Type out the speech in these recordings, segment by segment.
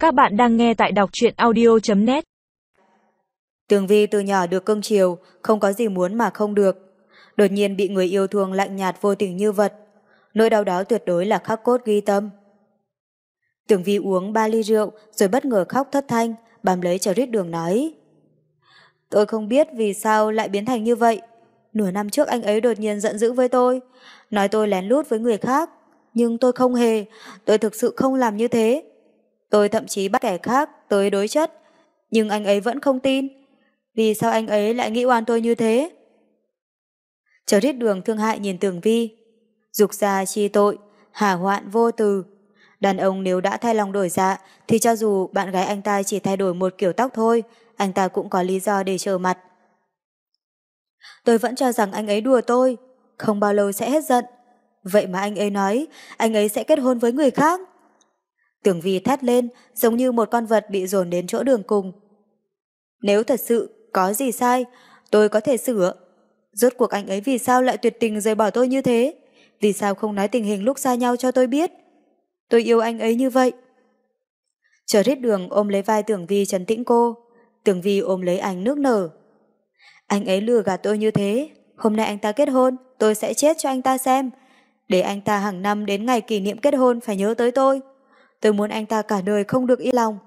Các bạn đang nghe tại đọc truyện audio.net. Tường Vi từ nhỏ được cưng chiều, không có gì muốn mà không được. Đột nhiên bị người yêu thương lạnh nhạt vô tình như vật. Nỗi đau đó tuyệt đối là khắc cốt ghi tâm. Tường Vi uống 3 ly rượu rồi bất ngờ khóc thất thanh, bám lấy Trít Đường nói: Tôi không biết vì sao lại biến thành như vậy. Nửa năm trước anh ấy đột nhiên giận dữ với tôi, nói tôi lén lút với người khác. Nhưng tôi không hề, tôi thực sự không làm như thế. Tôi thậm chí bắt kẻ khác tới đối chất, nhưng anh ấy vẫn không tin. Vì sao anh ấy lại nghĩ oan tôi như thế? Trít Đường thương hại nhìn Tường Vi. Dục gia chi tội, hả hoạn vô từ. Đàn ông nếu đã thay lòng đổi dạ thì cho dù bạn gái anh ta chỉ thay đổi một kiểu tóc thôi, anh ta cũng có lý do để trở mặt. Tôi vẫn cho rằng anh ấy đùa tôi, không bao lâu sẽ hết giận. Vậy mà anh ấy nói anh ấy sẽ kết hôn với người khác. Tường Vi thét lên giống như một con vật bị dồn đến chỗ đường cùng. Nếu thật sự có gì sai, tôi có thể sửa. Rốt cuộc anh ấy vì sao lại tuyệt tình rời bỏ tôi như thế? Vì sao không nói tình hình lúc xa nhau cho tôi biết? Tôi yêu anh ấy như vậy. Trít Đường ôm lấy vai Tường Vi trấn tĩnh cô. Tường Vi ôm lấy anh nước nở. Anh ấy lừa gạt tôi như thế. Hôm nay anh ta kết hôn, tôi sẽ chết cho anh ta xem. Để anh ta hàng năm đến ngày kỷ niệm kết hôn phải nhớ tới tôi. Tôi muốn anh ta cả đời không được yên lòng.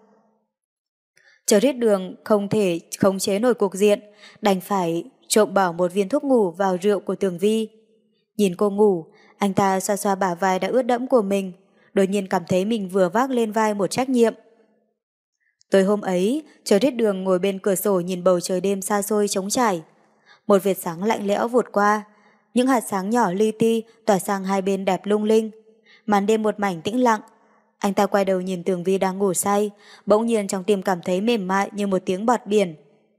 Trít Đường không thể khống chế nổi cục diện, đành phải trộm bỏ một viên thuốc ngủ vào rượu của Tường Vi. Nhìn cô ngủ, anh ta xoa xoa bả vai đã ướt đẫm của mình, đột nhiên cảm thấy mình vừa vác lên vai một trách nhiệm. Tối hôm ấy, Trít Đường ngồi bên cửa sổ nhìn bầu trời đêm xa xôi trống trải. Một vệt sáng lạnh lẽo vụt qua, những hạt sáng nhỏ li ti tỏa sang hai bên đẹp lung linh. Màn đêm một mảnh tĩnh lặng. Anh ta quay đầu nhìn Tường Vi đang ngủ say, bỗng nhiên trong tim cảm thấy mềm mại như một tiếng bọt biển.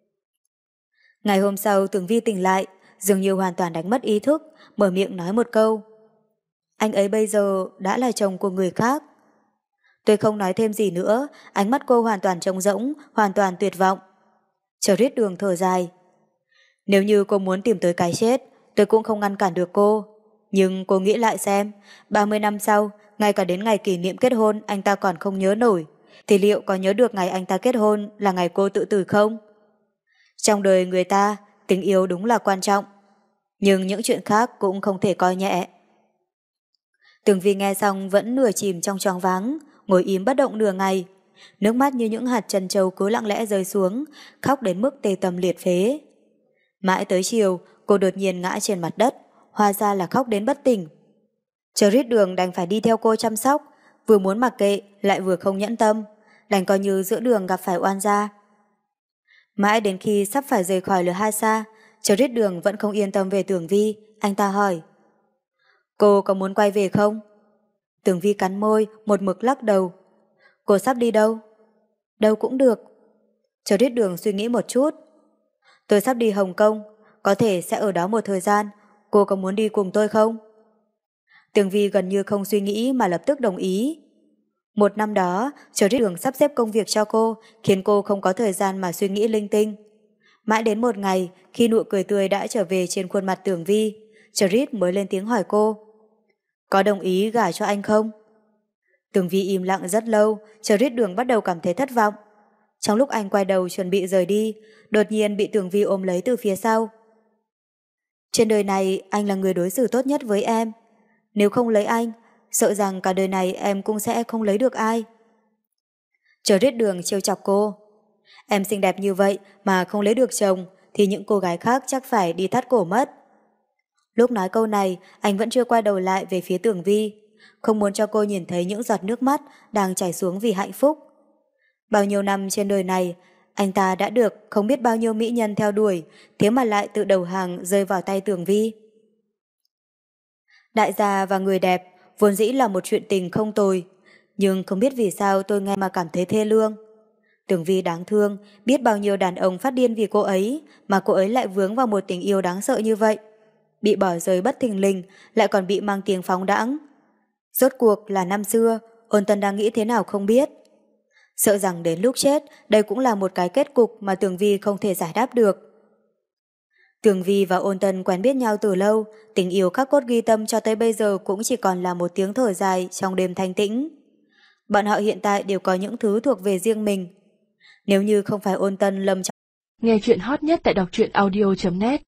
Ngày hôm sau Tường Vi tỉnh lại, dường như hoàn toàn đánh mất ý thức, mở miệng nói một câu. Anh ấy bây giờ đã là chồng của người khác. Tôi không nói thêm gì nữa, ánh mắt cô hoàn toàn trống rỗng, hoàn toàn tuyệt vọng. Trít Đường thở dài. Nếu như cô muốn tìm tới cái chết, tôi cũng không ngăn cản được cô. Nhưng cô nghĩ lại xem, 30 năm sau, ngay cả đến ngày kỷ niệm kết hôn anh ta còn không nhớ nổi, thì liệu có nhớ được ngày anh ta kết hôn là ngày cô tự tử không? Trong đời người ta, tình yêu đúng là quan trọng, nhưng những chuyện khác cũng không thể coi nhẹ. Tường Vi nghe xong vẫn nửa chìm trong choáng váng, ngồi im bất động nửa ngày. Nước mắt như những hạt trân châu cứ lặng lẽ rơi xuống, khóc đến mức tê tâm liệt phế. Mãi tới chiều, cô đột nhiên ngã trên mặt đất, hóa ra là khóc đến bất tỉnh. Trít Đường đành phải đi theo cô chăm sóc, vừa muốn mặc kệ lại vừa không nhẫn tâm, đành coi như giữa đường gặp phải oan gia. Mãi đến khi sắp phải rời khỏi Lhasa, Trít Đường vẫn không yên tâm về Tường Vi, anh ta hỏi. Cô có muốn quay về không? Tường Vi cắn môi, một mực lắc đầu. Cô sắp đi đâu? Đâu cũng được. Trít Đường suy nghĩ một chút. Tôi sắp đi Hồng Kông, có thể sẽ ở đó một thời gian, cô có muốn đi cùng tôi không? Tường Vi gần như không suy nghĩ mà lập tức đồng ý. Một năm đó, Trít Đường sắp xếp công việc cho cô, khiến cô không có thời gian mà suy nghĩ linh tinh. Mãi đến một ngày, khi nụ cười tươi đã trở về trên khuôn mặt Tường Vi, Trít mới lên tiếng hỏi cô. Có đồng ý gả cho anh không? Tường Vi im lặng rất lâu, Trít Đường bắt đầu cảm thấy thất vọng. Trong lúc anh quay đầu chuẩn bị rời đi, đột nhiên bị Tường Vi ôm lấy từ phía sau. Trên đời này anh là người đối xử tốt nhất với em. Nếu không lấy anh, sợ rằng cả đời này em cũng sẽ không lấy được ai. Trít Đường trêu chọc cô. Em xinh đẹp như vậy mà không lấy được chồng thì những cô gái khác chắc phải đi thắt cổ mất. Lúc nói câu này, anh vẫn chưa quay đầu lại về phía Tường Vi, không muốn cho cô nhìn thấy những giọt nước mắt đang chảy xuống vì hạnh phúc. Bao nhiêu năm trên đời này, anh ta đã được không biết bao nhiêu mỹ nhân theo đuổi, thế mà lại tự đầu hàng rơi vào tay Tường Vi. Đại gia và người đẹp vốn dĩ là một chuyện tình không tồi, nhưng không biết vì sao tôi nghe mà cảm thấy thê lương. Tường Vi đáng thương, biết bao nhiêu đàn ông phát điên vì cô ấy, mà cô ấy lại vướng vào một tình yêu đáng sợ như vậy. Bị bỏ rơi bất thình lình, lại còn bị mang tiếng phóng đãng. Rốt cuộc là năm xưa, Ôn Tân đang nghĩ thế nào không biết. Sợ rằng đến lúc chết, đây cũng là một cái kết cục mà Tường Vi không thể giải đáp được. Tường Vi và Ôn Tân quen biết nhau từ lâu, tình yêu khắc cốt ghi tâm cho tới bây giờ cũng chỉ còn là một tiếng thở dài trong đêm thanh tĩnh. Bọn họ hiện tại đều có những thứ thuộc về riêng mình. Nếu như không phải Ôn Tân Lâm Nghe chuyện hot nhất tại đọc truyện audio.net